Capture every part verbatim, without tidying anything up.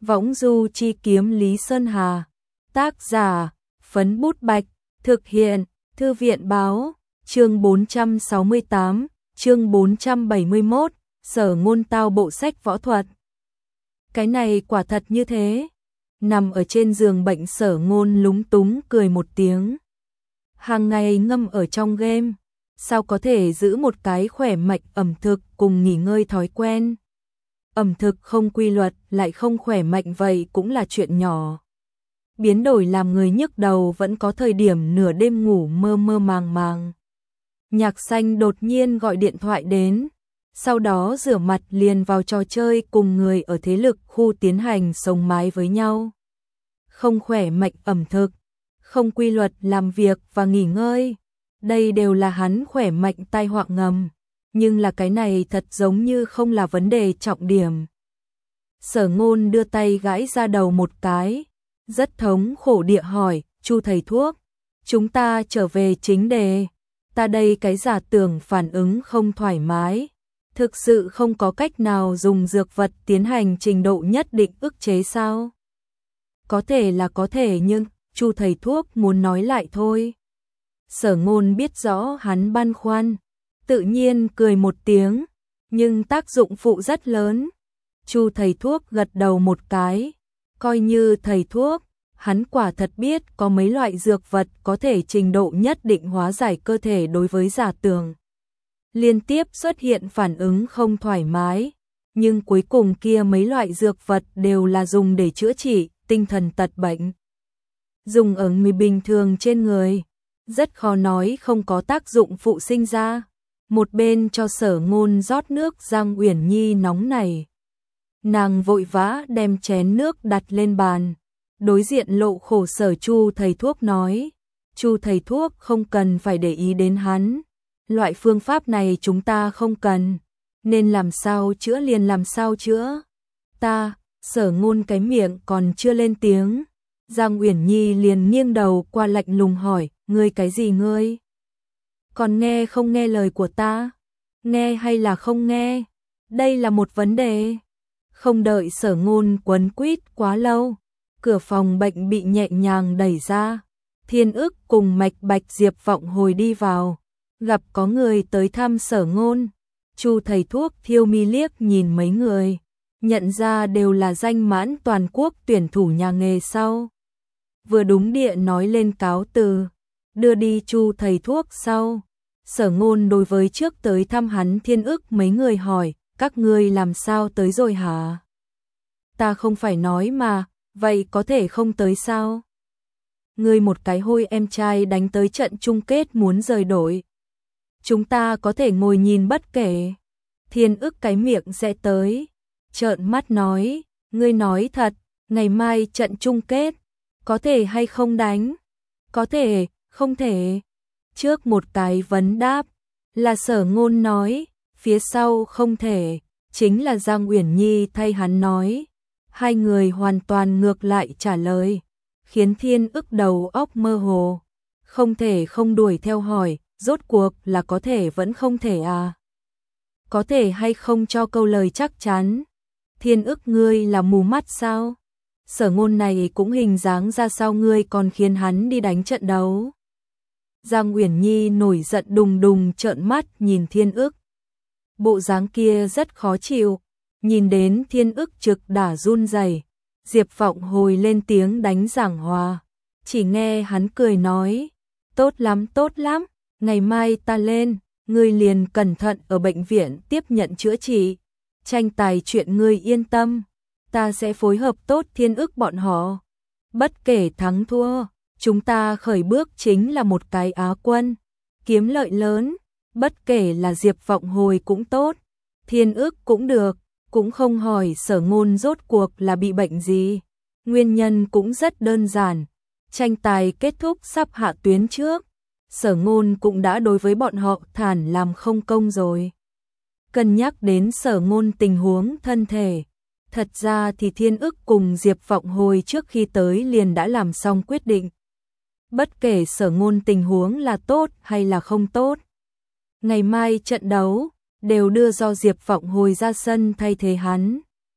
Võng du chi kiếm Lý Sơn Hà. Tác giả, Phấn Bút Bạch. Thực hiện, Thư viện Báo. Chương bốn trăm sáu mươi tám, chương bốn trăm bảy mươi mốt, Sở Ngôn tao bộ sách võ thuật. Cái này quả thật như thế. Nằm ở trên giường bệnh, Sở Ngôn lúng túng cười một tiếng. Hàng ngày ngâm ở trong game, sao có thể giữ một cái khỏe mạnh ẩm thực cùng nghỉ ngơi thói quen. Ẩm thực không quy luật lại không khỏe mạnh vậy cũng là chuyện nhỏ. Biến đổi làm người nhức đầu, vẫn có thời điểm nửa đêm ngủ mơ mơ màng màng. Nhạc Xanh đột nhiên gọi điện thoại đến, sau đó rửa mặt liền vào trò chơi cùng người ở thế lực khu tiến hành sống mái với nhau. Không khỏe mạnh ẩm thực, không quy luật làm việc và nghỉ ngơi, đây đều là hắn khỏe mạnh tai họa ngầm, nhưng là cái này thật giống như không là vấn đề trọng điểm. Sở Ngôn đưa tay gãi ra đầu một cái, rất thống khổ địa hỏi, Chu thầy thuốc, chúng ta trở về chính đề. Ta đây cái giả tưởng phản ứng không thoải mái, thực sự không có cách nào dùng dược vật tiến hành trình độ nhất định ức chế sao? Có thể là có thể, nhưng Chu thầy thuốc muốn nói lại thôi. Sở Ngôn biết rõ hắn băn khoăn, tự nhiên cười một tiếng, nhưng tác dụng phụ rất lớn. Chu thầy thuốc gật đầu một cái, coi như thầy thuốc, hắn quả thật biết có mấy loại dược vật có thể trình độ nhất định hóa giải cơ thể đối với giả tưởng. Liên tiếp xuất hiện phản ứng không thoải mái, nhưng cuối cùng kia mấy loại dược vật đều là dùng để chữa trị tinh thần tật bệnh. Dùng ở người bình thường trên người, rất khó nói không có tác dụng phụ sinh ra. Một bên cho Sở Ngôn rót nước, Giang Uyển Nhi nóng này. Nàng vội vã đem chén nước đặt lên bàn, đối diện lộ khổ sở Chu thầy thuốc nói, Chu thầy thuốc không cần phải để ý đến hắn, loại phương pháp này chúng ta không cần, nên làm sao chữa liền làm sao chữa. Ta, Sở Ngôn cái miệng còn chưa lên tiếng, Giang Uyển Nhi liền nghiêng đầu qua lạnh lùng hỏi, ngươi cái gì ngươi? Còn nghe không nghe lời của ta? Nghe hay là không nghe? Đây là một vấn đề. Không đợi Sở Ngôn quấn quýt quá lâu, cửa phòng bệnh bị nhẹ nhàng đẩy ra. Thiên Ức cùng Mạch Bạch Diệp Vọng Hồi đi vào, gặp có người tới thăm Sở Ngôn. Chu thầy thuốc thiêu mi liếc nhìn mấy người, nhận ra đều là danh mãn toàn quốc tuyển thủ nhà nghề sau. Vừa đúng địa nói lên cáo từ, đưa đi Chu thầy thuốc sau. Sở Ngôn đối với trước tới thăm hắn Thiên Ức mấy người hỏi, các ngươi làm sao tới rồi hả? Ta không phải nói mà, vậy có thể không tới sao? Ngươi một cái hôi em trai đánh tới trận chung kết muốn rời đội. Chúng ta có thể ngồi nhìn bất kể. Thiên Ức cái miệng sẽ tới, trợn mắt nói, ngươi nói thật, ngày mai trận chung kết, có thể hay không đánh? Có thể, không thể. Trước một cái vấn đáp, là Sở Ngôn nói, phía sau không thể, chính là Giang Uyển Nhi thay hắn nói. Hai người hoàn toàn ngược lại trả lời, khiến Thiên Ức đầu óc mơ hồ, không thể không đuổi theo hỏi, rốt cuộc là có thể vẫn không thể à? Có thể hay không cho câu lời chắc chắn? Thiên Ức ngươi là mù mắt sao? Sở Ngôn này cũng hình dáng ra sao ngươi còn khiến hắn đi đánh trận đấu? Giang Uyển Nhi nổi giận đùng đùng trợn mắt nhìn Thiên Ức. Bộ dáng kia rất khó chịu, nhìn đến Thiên Ức trực đả run rẩy. Diệp Vọng Hồi lên tiếng đánh giảng hòa, chỉ nghe hắn cười nói, tốt lắm tốt lắm, ngày mai ta lên, ngươi liền cẩn thận ở bệnh viện tiếp nhận chữa trị, tranh tài chuyện ngươi yên tâm, ta sẽ phối hợp tốt Thiên Ức bọn họ. Bất kể thắng thua, chúng ta khởi bước chính là một cái Á quân, kiếm lợi lớn, bất kể là Diệp Vọng Hồi cũng tốt, Thiên Ức cũng được, cũng không hỏi Sở Ngôn rốt cuộc là bị bệnh gì. Nguyên nhân cũng rất đơn giản, tranh tài kết thúc sắp hạ tuyến trước, Sở Ngôn cũng đã đối với bọn họ thản làm không công rồi. Cân nhắc đến Sở Ngôn tình huống thân thể, thật ra thì Thiên Ức cùng Diệp Vọng Hồi trước khi tới liền đã làm xong quyết định. Bất kể Sở Ngôn tình huống là tốt hay là không tốt, ngày mai trận đấu đều đưa do Diệp Vọng Hồi ra sân thay thế hắn.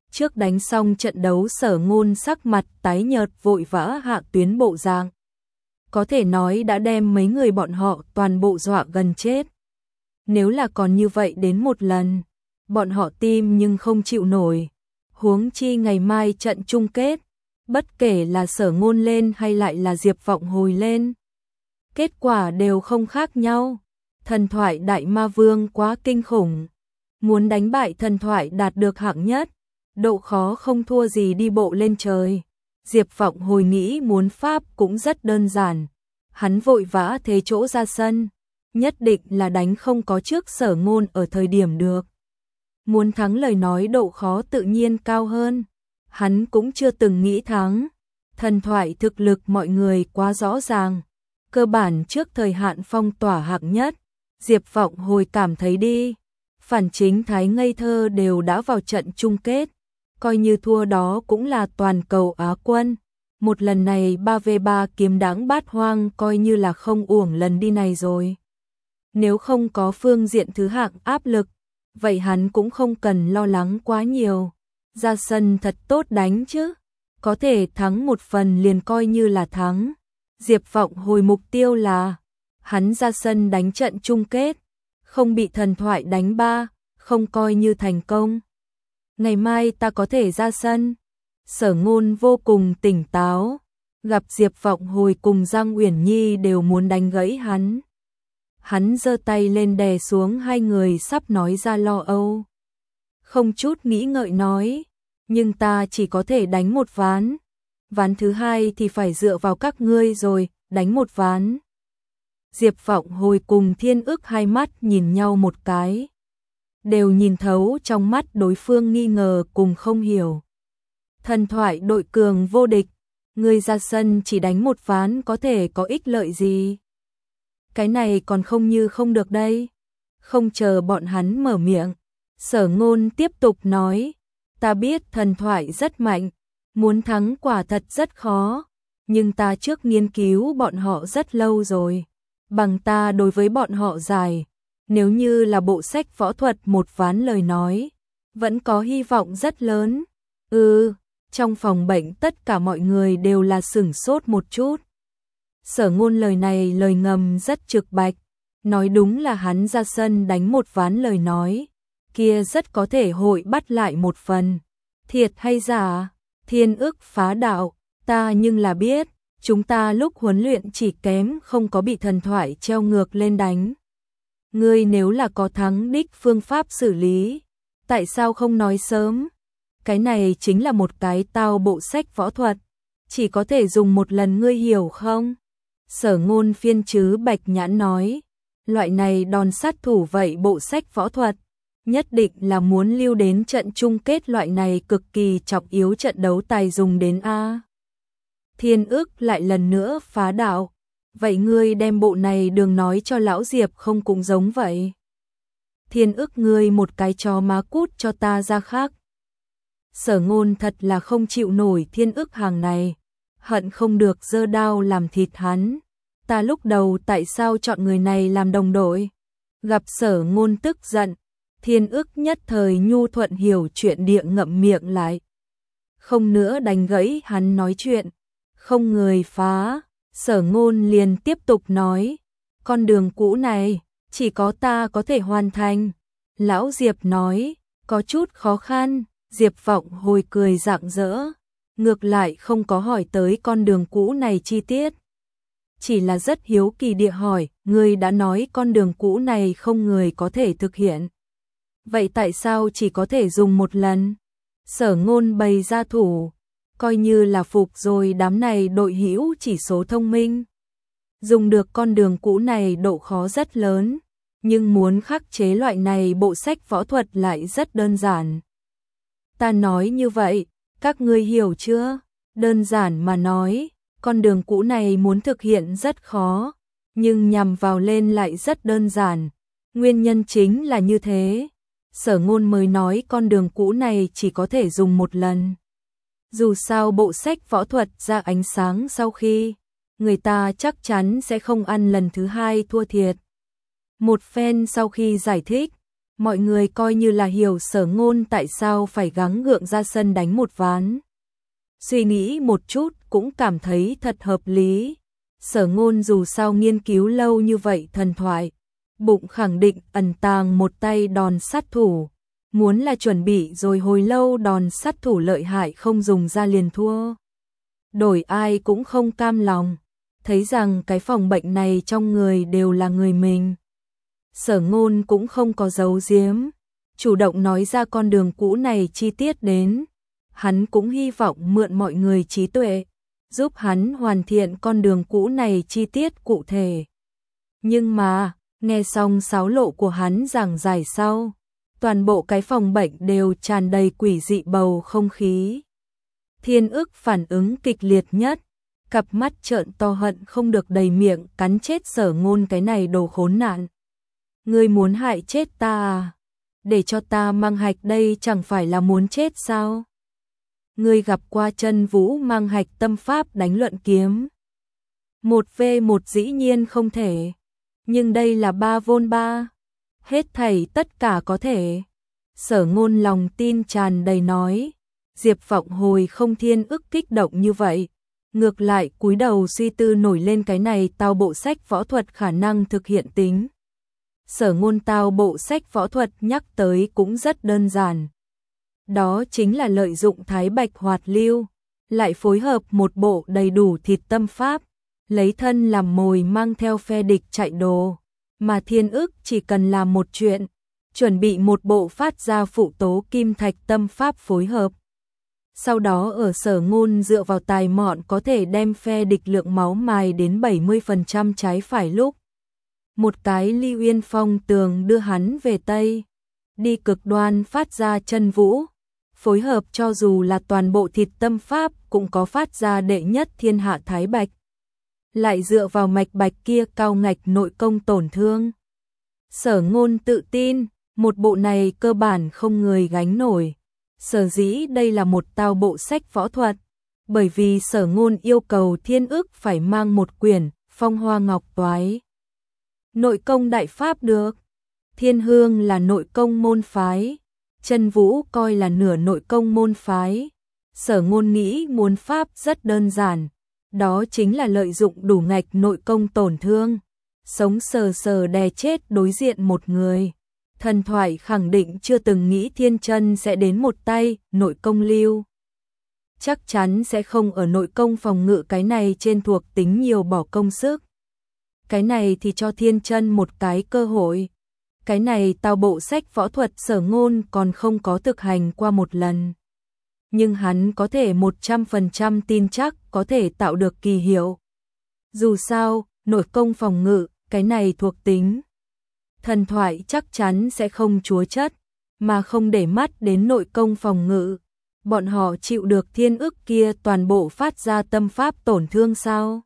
Trước đánh xong trận đấu Sở Ngôn sắc mặt tái nhợt vội vã hạ tuyến bộ dạng. Có thể nói đã đem mấy người bọn họ toàn bộ dọa gần chết. Nếu là còn như vậy đến một lần, bọn họ tim nhưng không chịu nổi. Huống chi ngày mai trận chung kết, bất kể là Sở Ngôn lên hay lại là Diệp Vọng Hồi lên, kết quả đều không khác nhau. Thần thoại Đại Ma Vương quá kinh khủng. Muốn đánh bại thần thoại đạt được hạng nhất, độ khó không thua gì đi bộ lên trời. Diệp Vọng Hồi nghĩ muốn pháp cũng rất đơn giản. Hắn vội vã thế chỗ ra sân, nhất định là đánh không có trước Sở Ngôn ở thời điểm được. Muốn thắng lời nói độ khó tự nhiên cao hơn. Hắn cũng chưa từng nghĩ thắng. Thần thoại thực lực mọi người quá rõ ràng. Cơ bản trước thời hạn phong tỏa hạng nhất, Diệp Vọng Hồi cảm thấy đi. Phản Chính Thái ngây thơ đều đã vào trận chung kết. Coi như thua đó cũng là toàn cầu Á quân. Một lần này ba vs ba kiếm đáng bát hoang coi như là không uổng lần đi này rồi. Nếu không có phương diện thứ hạng áp lực, vậy hắn cũng không cần lo lắng quá nhiều. Ra sân thật tốt đánh chứ. Có thể thắng một phần liền coi như là thắng. Diệp Vọng Hồi mục tiêu là hắn ra sân đánh trận chung kết, không bị thần thoại đánh ba, không coi như thành công. Ngày mai ta có thể ra sân. Sở Ngôn vô cùng tỉnh táo, gặp Diệp Vọng Hồi cùng Giang Uyển Nhi đều muốn đánh gãy hắn. Hắn giơ tay lên đè xuống hai người sắp nói ra lo âu. Không chút nghĩ ngợi nói, nhưng ta chỉ có thể đánh một ván. Ván thứ hai thì phải dựa vào các ngươi rồi, đánh một ván. Diệp Vọng Hồi cùng Thiên Ức hai mắt nhìn nhau một cái. Đều nhìn thấu trong mắt đối phương nghi ngờ cùng không hiểu. Thần thoại đội cường vô địch, ngươi ra sân chỉ đánh một ván có thể có ích lợi gì? Cái này còn không như không được đây. Không chờ bọn hắn mở miệng, Sở Ngôn tiếp tục nói, ta biết thần thoại rất mạnh, muốn thắng quả thật rất khó, nhưng ta trước nghiên cứu bọn họ rất lâu rồi. Bằng ta đối với bọn họ giải, nếu như là bộ sách võ thuật một ván lời nói, vẫn có hy vọng rất lớn. Ừ, trong phòng bệnh tất cả mọi người đều là sửng sốt một chút. Sở Ngôn lời này lời ngầm rất trực bạch, nói đúng là hắn ra sân đánh một ván lời nói, kia rất có thể hội bắt lại một phần. Thiệt hay giả? Thiên Ức phá đạo, ta nhưng là biết, chúng ta lúc huấn luyện chỉ kém không có bị thần thoại treo ngược lên đánh. Ngươi nếu là có thắng đích phương pháp xử lý, tại sao không nói sớm? Cái này chính là một cái tao bộ sách võ thuật, chỉ có thể dùng một lần, ngươi hiểu không? Sở Ngôn phiên chứ bạch nhãn nói, loại này đòn sát thủ vậy bộ sách võ thuật, nhất định là muốn lưu đến trận chung kết, loại này cực kỳ trọng yếu trận đấu tài dùng đến a. Thiên Ức lại lần nữa phá đạo, vậy ngươi đem bộ này đường nói cho lão Diệp không cũng giống vậy? Thiên Ức, ngươi một cái chó má cút cho ta ra khác. Sở Ngôn thật là không chịu nổi Thiên Ức hàng này, hận không được giơ đao làm thịt hắn. Ta lúc đầu tại sao chọn người này làm đồng đội? Gặp Sở Ngôn tức giận, Thiên Ức nhất thời nhu thuận hiểu chuyện địa ngậm miệng lại. Không nữa đánh gãy hắn nói chuyện, không người phá. Sở Ngôn liền tiếp tục nói, con đường cũ này, chỉ có ta có thể hoàn thành. Lão Diệp nói, có chút khó khăn. Diệp Vọng Hồi cười rạng rỡ, ngược lại không có hỏi tới con đường cũ này chi tiết. Chỉ là rất hiếu kỳ địa hỏi, ngươi đã nói con đường cũ này không người có thể thực hiện. Vậy tại sao chỉ có thể dùng một lần? Sở Ngôn bày ra thủ, coi như là phục rồi đám này đội hữu chỉ số thông minh. Dùng được con đường cũ này độ khó rất lớn, nhưng muốn khắc chế loại này bộ sách võ thuật lại rất đơn giản. Ta nói như vậy, các ngươi hiểu chưa? Đơn giản mà nói, con đường cũ này muốn thực hiện rất khó, nhưng nhằm vào lên lại rất đơn giản. Nguyên nhân chính là như thế. Sở Ngôn mới nói con đường cũ này chỉ có thể dùng một lần. Dù sao bộ sách võ thuật ra ánh sáng sau khi, người ta chắc chắn sẽ không ăn lần thứ hai thua thiệt. Một phen sau khi giải thích, Mọi người coi như là hiểu Sở Ngôn tại sao phải gắng gượng ra sân đánh một ván. Suy nghĩ một chút cũng cảm thấy thật hợp lý. Sở Ngôn dù sao nghiên cứu lâu như vậy thần thoại, bụng khẳng định ẩn tàng một tay đòn sát thủ, muốn là chuẩn bị rồi hồi lâu đòn sát thủ lợi hại không dùng ra liền thua. Đổi ai cũng không cam lòng, thấy rằng cái phòng bệnh này trong người đều là người mình. Sở Ngôn cũng không có giấu giếm, chủ động nói ra con đường cũ này chi tiết đến. Hắn cũng hy vọng mượn mọi người trí tuệ, giúp hắn hoàn thiện con đường cũ này chi tiết cụ thể. Nhưng mà, nghe xong sáo lộ của hắn giảng giải sau, toàn bộ cái phòng bệnh đều tràn đầy quỷ dị bầu không khí. Thiên Ức phản ứng kịch liệt nhất, cặp mắt trợn to hận không được đầy miệng cắn chết Sở Ngôn cái này đồ khốn nạn. Ngươi muốn hại chết ta à? Để cho ta mang hạch đây chẳng phải là muốn chết sao? Ngươi gặp qua Chân Vũ mang hạch tâm pháp đánh luận kiếm. Một vê một dĩ nhiên không thể, nhưng đây là ba vôn ba, hết thảy tất cả có thể. Sở Ngôn lòng tin tràn đầy nói. Diệp Vọng hồi không Thiên Ức kích động như vậy, ngược lại cúi đầu suy tư nổi lên cái này tao bộ sách võ thuật khả năng thực hiện tính. Sở Ngôn tao bộ sách võ thuật nhắc tới cũng rất đơn giản. Đó chính là lợi dụng Thái Bạch Hoạt Lưu, lại phối hợp một bộ đầy đủ thịt tâm pháp, lấy thân làm mồi mang theo phe địch chạy đồ, mà Thiên Ức chỉ cần làm một chuyện, chuẩn bị một bộ phát ra phụ tố kim thạch tâm pháp phối hợp. Sau đó ở Sở Ngôn dựa vào tài mọn có thể đem phe địch lượng máu mài đến bảy mươi phần trăm trái phải lúc. Một cái Ly Uyên Phong tường đưa hắn về Tây, đi cực đoan phát ra Chân Vũ, phối hợp cho dù là toàn bộ thịt tâm pháp cũng có phát ra đệ nhất thiên hạ Thái Bạch. Lại dựa vào mạch bạch kia cao ngạch nội công tổn thương. Sở Ngôn tự tin, một bộ này cơ bản không người gánh nổi. Sở dĩ đây là một tao bộ sách võ thuật, bởi vì Sở Ngôn yêu cầu Thiên Ức phải mang một quyển Phong Hoa Ngọc Toái. Nội công đại pháp được, Thiên Hương là nội công môn phái, Chân Vũ coi là nửa nội công môn phái. Sở Ngôn nghĩ muốn pháp rất đơn giản, đó chính là lợi dụng đủ ngạch nội công tổn thương, sống sờ sờ đè chết đối diện một người. Thần thoại khẳng định chưa từng nghĩ Thiên Chân sẽ đến một tay nội công lưu. Chắc chắn sẽ không ở nội công phòng ngự cái này trên thuộc tính nhiều bỏ công sức. Cái này thì cho Thiên Chân một cái cơ hội. Cái này tao bộ sách võ thuật Sở Ngôn còn không có thực hành qua một lần. Nhưng hắn có thể một trăm phần trăm tin chắc có thể tạo được kỳ hiệu. Dù sao, nội công phòng ngự, cái này thuộc tính. Thần thoại chắc chắn sẽ không chúa chất, mà không để mắt đến nội công phòng ngự. Bọn họ chịu được Thiên Ức kia toàn bộ phát ra tâm pháp tổn thương sao?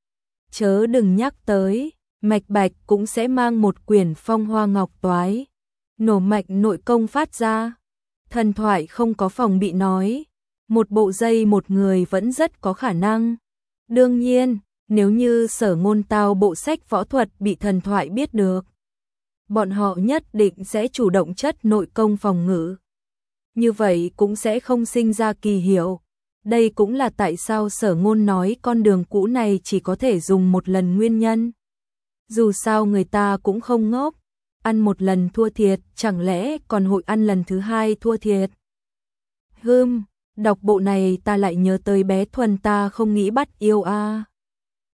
Chớ đừng nhắc tới, mạch bạch cũng sẽ mang một quyển Phong Hoa Ngọc Toái. Nổ mạch nội công phát ra. Thần thoại không có phòng bị nói. Một bộ dây một người vẫn rất có khả năng. Đương nhiên, nếu như Sở Ngôn tao bộ sách võ thuật bị thần thoại biết được, bọn họ nhất định sẽ chủ động chất nội công phòng ngự. Như vậy cũng sẽ không sinh ra kỳ hiệu. Đây cũng là tại sao Sở Ngôn nói con đường cũ này chỉ có thể dùng một lần nguyên nhân. Dù sao người ta cũng không ngốc, ăn một lần thua thiệt, chẳng lẽ còn hội ăn lần thứ hai thua thiệt. Hừm, đọc bộ này ta lại nhớ tới bé Thuần ta không nghĩ bắt yêu a. À.